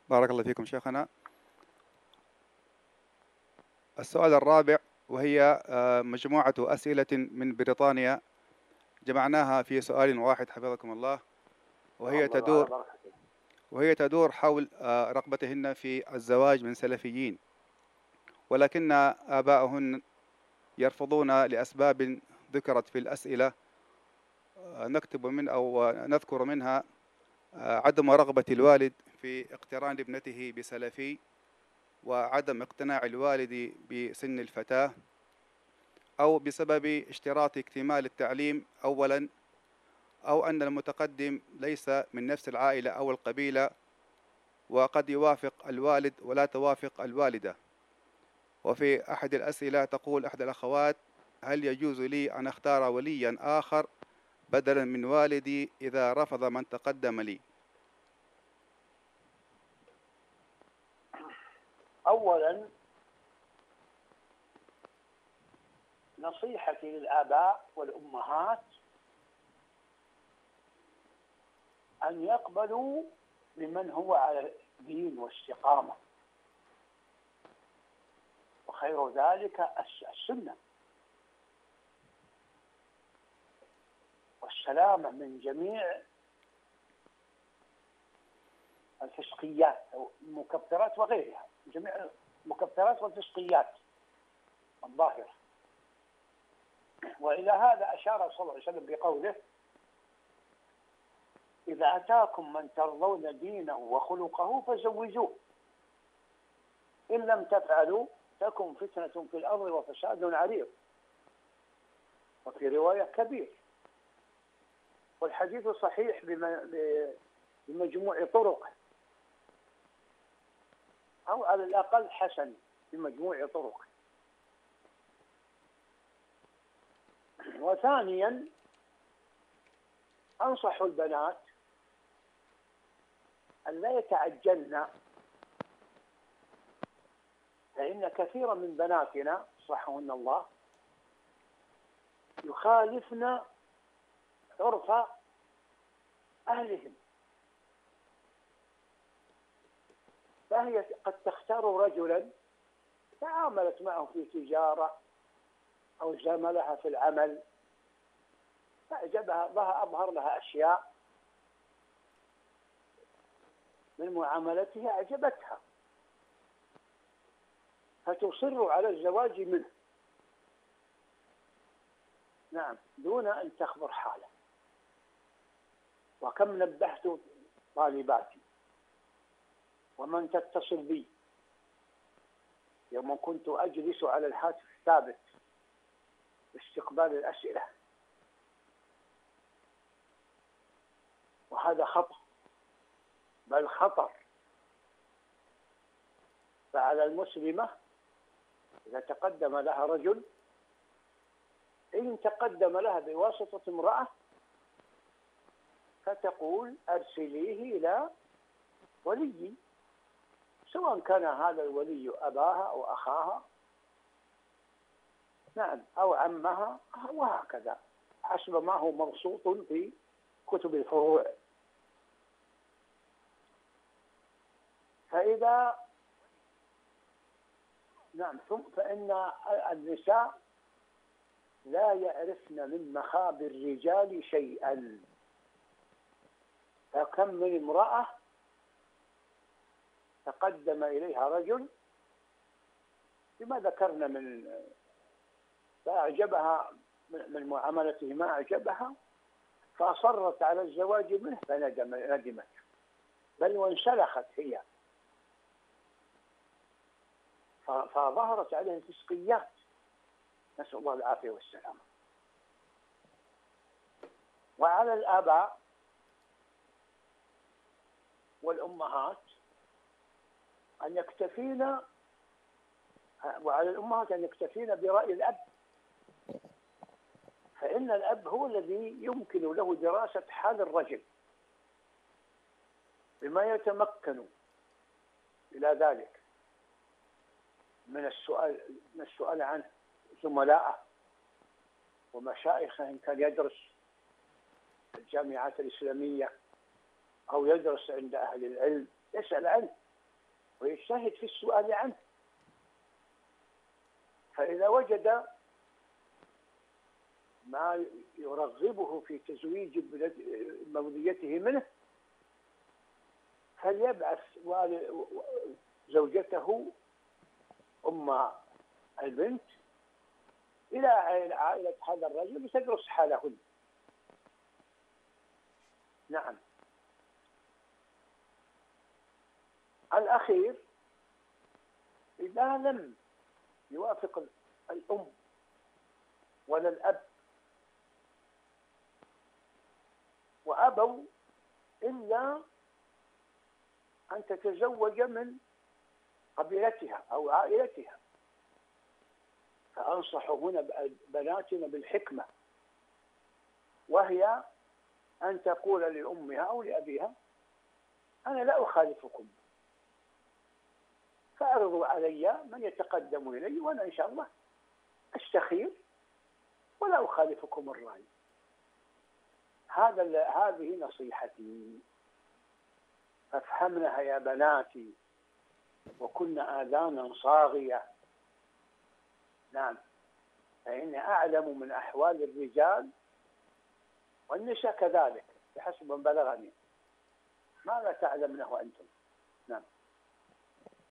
بارك الله فيكم شيخنا. السؤال الرابع، وهي مجموعة أسئلة من بريطانيا جمعناها في سؤال واحد حفظكم الله، وهي تفضل على تدور بركة. وهي تدور حول رغبتهن في الزواج من سلفيين، ولكن آباءهن يرفضون لأسباب ذكرت في الأسئلة. نكتب من أو نذكر منها عدم رغبة الوالد في اقتران ابنته بسلفي، وعدم اقتناع الوالد بسن الفتاة، أو بسبب اشتراط اكتمال التعليم أولا، أو أن المتقدم ليس من نفس العائلة أو القبيلة وقد يوافق الوالد ولا توافق الوالدة. وفي أحد الأسئلة تقول أحد الأخوات: هل يجوز لي أن أختار وليا آخر بدلا من والدي إذا رفض من تقدم لي؟ أولا، نصيحتي للآباء والأمهات أن يقبلوا بمن هو على دين واستقامة، وخير ذلك السنة والسلامة من جميع الفسقيات أو المكفرات وغيرها، جميع المكفرات والفسقيات الظاهرة. وإلى هذا أشار صلى الله عليه وسلم بقوله: إذا أتاكم من ترضون دينه وخلقه فزوجوه، إن لم تفعلوا تكن فتنة في الأرض وفساد عريض، وفي رواية كبير. والحديث صحيح بمجموع طرقه، أو على الأقل حسن بمجموع طرقه. وثانيا، أنصح البنات أن لا يتعجلن، فإن كثيرا من بناتنا صحهن الله يخالفن عرف أهلهم، فهي قد تختار رجلا تعاملت معه في تجارة أو زملها في العمل، فأعجبها بها، أظهر لها أشياء من معاملته أعجبتها، فتصر على الزواج منه، نعم، دون أن تخبر حاله. وكم نبهت طالباتي ومن تتصل بي يوم كنت أجلس على الهاتف الثابت باستقبال الأسئلة، وهذا خطأ، بل خطر. فعلى المسلمة إذا تقدم لها رجل، إن تقدم لها بواسطة امرأة، فتقول: أرسليه إلى ولي، سواء كان هذا الولي أباها أو أخاها، نعم، أو عمها، وهكذا حسب ما هو مبسوط في كتب الفروع. فإذا نعم، فإن النساء لا يعرفن من مخابر الرجال شيئا، فكم من امرأة تقدم إليها رجل بما ذكرنا من فأعجبها من معاملته ما أعجبها، فأصرت على الزواج منه فندمت، بل وانسلخت هي، فظهرت عليه الفسقيات، نسأل الله العافية والسلامة. وعلى الآباء والأمهات أن يكتفين، وعلى الأمهات أن يكتفين برأي الأب، فإن الأب هو الذي يمكن له دراسة حال الرجل بما يتمكن إلى ذلك من السؤال عنه زملائه ومشايخه، إن كان يدرس في الجامعات الإسلامية أو يدرس عند أهل العلم، يسأل عنه يجتهد في السؤال عنه، فإذا وجد ما يرغبه في تزويج موليته منه فليبعث زوجته أم البنت إلى عائلة هذا الرجل لتدرس حالهن. نعم. الأخير إذا لم يوافق الأم ولا الأب وأبوا إلا أن تتزوج من قبيلتها أو عائلتها، فأنصح هنا بناتنا بالحكمة، وهي أن تقول لأمها أو لأبيها: أنا لا أخالفكم، فأعرضوا علي من يتقدم إلي وأنا إن شاء الله أستخير ولا أخالفكم الرأي. هذه نصيحتي، فافهمنها يا بناتي وكن آذانا صاغية. نعم، فإني أعلم من أحوال الرجال والنساء كذلك بحسب من بلغني ما لا تعلمنه أنتم.